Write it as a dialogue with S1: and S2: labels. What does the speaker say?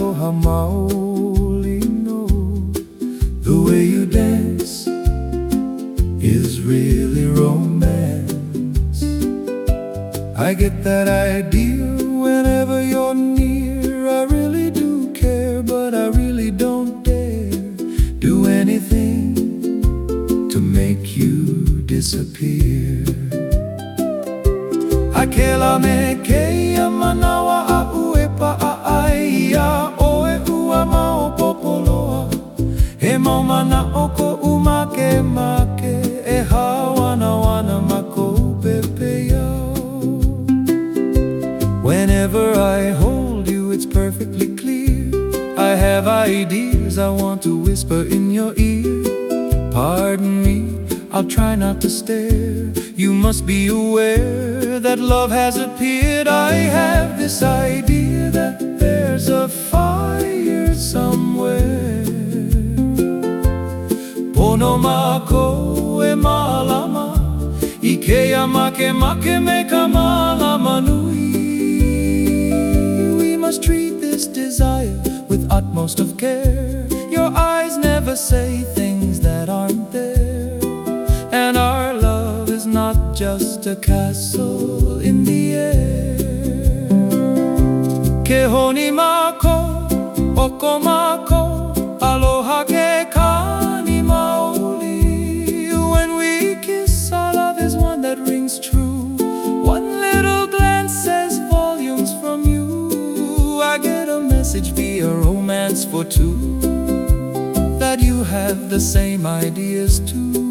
S1: aloha maoli no. The way you dance is really romance. I get that idea whenever you're near. I really do care, but I really don't dare do anything to make you disappear. Akela me keia manawa a ue paai ia oe ua maopopoloa. He mau mana oko umake make e hawana wana mako pepe yao. Whenever I hold you, it's perfectly clear. I have ideas I want to whisper in your ear. Pardon me, I'll try not to stare. You must be aware that love has appeared. I have this idea that there's a fire somewhere. Pono mako e malama, ikeia make make me kamalama nui. We must treat this desire with utmost of care. Your eyes never say things that aren't there, and our love is not just a castle in the air. Ke honi mako, oko mako, aloha ke kani maoli. When we kiss, our love is one that rings true. One little glance says volumes from you. I get a message via romance for two, that you have the same ideas too.